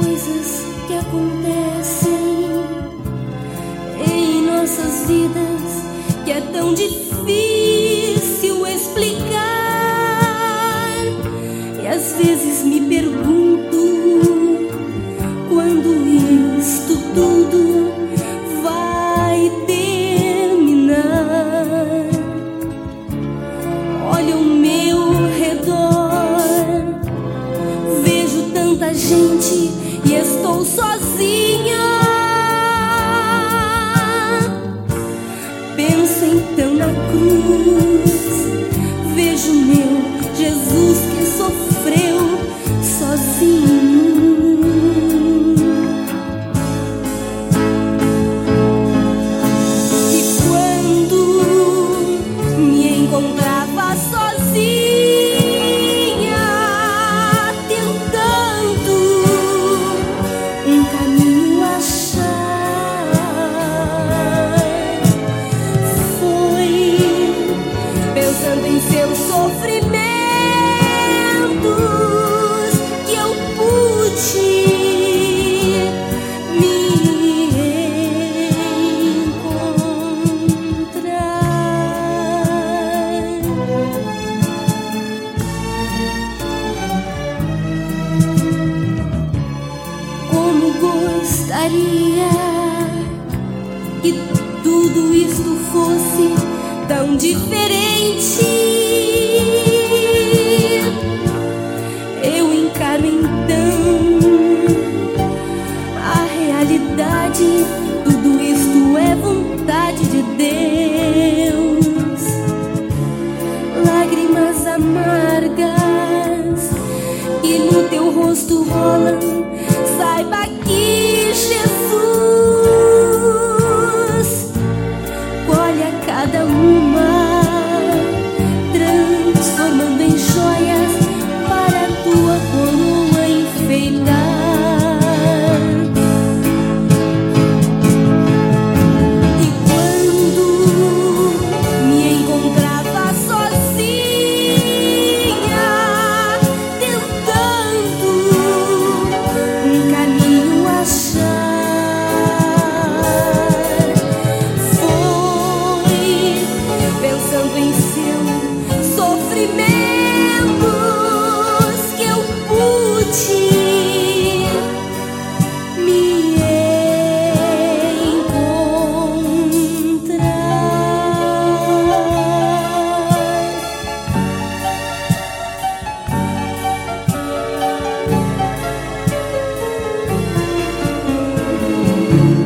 coisas que acontecem em nossas vidas que é tão difícil explicar. E às vezes me pergunto quando isto tudo vai terminar. Olha ao meu redor, vejo tanta gente e estou sozinha. Penso então na cruz, vejo meu Jesus que sofreu sozinho. E quando me encontrava sozinha, tentando um caminho achar, foi pensando em seus sofrimentos que eu pude me encontrar. Como gostaria que tudo isto fosse tão diferente. Eu encaro então a realidade. Tudo isto é vontade de Deus. Lágrimas amargas que no teu rosto rolam, saiba que Jesus colhe a cada uma, transformando em joias para a tua coroa enfeitar. E quando me encontrava sozinha, tentando um caminho achar, foi pensando em seus sofrimentos que eu pude me encontrar.